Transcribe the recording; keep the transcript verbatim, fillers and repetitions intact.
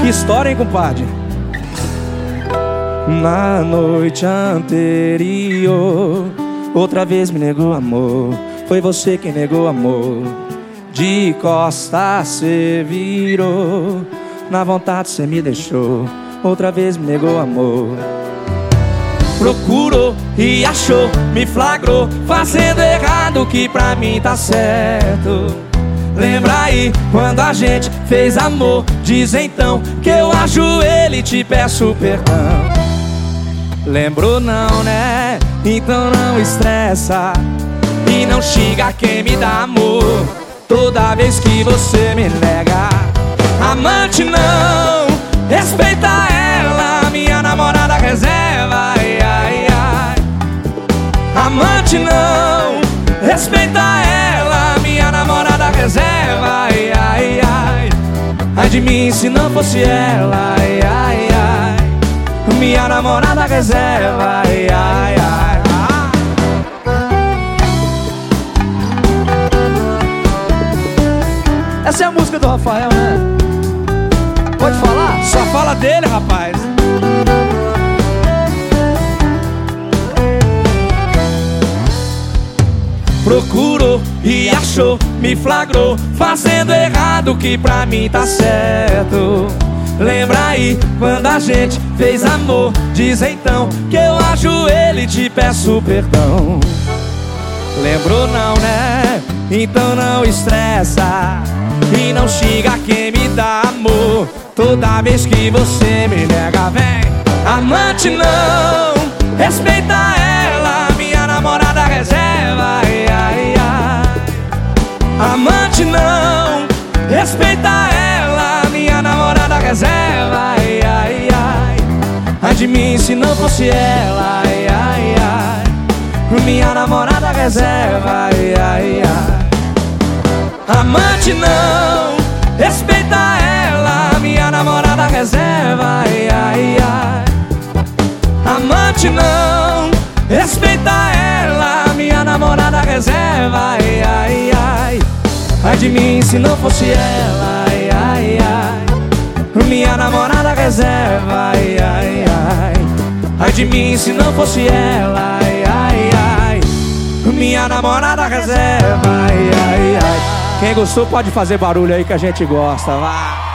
história, hein, compadre? Na noite anterior, outra vez me negou amor. Foi você quem negou amor. De costas cê virou, na vontade cê me deixou. Outra vez me negou amor. Procurou e achou, me flagrou fazendo errado que pra mim tá certo. Lembra aí quando a gente fez amor? Diz então que eu ajoelho e te peço perdão. Lembrou não, né? Então não estressa e não xinga quem me dá amor toda vez que você me nega. Amante não, respeita ela, minha namorada reserva. Ai, ai, ai. Amante não, respeita ela, minha namorada reserva. Ai, ai, ai. Ai de mim se não fosse ela. Ai, ai, ai. Minha namorada reserva. Ai, ai, ai. Essa é a música do Rafael, né? Pode falar? Só fala dele, rapaz. Procurou e achou, me flagrou fazendo errado que pra mim tá certo. Lembra aí quando a gente fez amor? Diz então que eu ajoelho e te peço perdão. Lembrou não, né? Então não estressa e não xinga quem me dá amor toda vez que você me nega. Vem, amante não, respeita ela, minha namorada reserva. Ai, ai, ai. Amante não, respeita ela, minha namorada reserva. Ai, ai, ai. Ai de mim se não fosse ela. Ai, ai, ai. Minha namorada reserva. Ai, ai, ai. Amante não, respeita ela, minha namorada reserva. Ai, ai, ai. Amante não, respeita ela, minha namorada reserva. Ai, ai, ai. Ai de mim se não fosse ela. Ai, ai, ai. Minha namorada reserva. Ai, ai, ai. Ai de mim se não fosse ela. Ai, ai, ai. Minha namorada reserva. Ai, ai, ai. Quem gostou pode fazer barulho aí que a gente gosta, vai.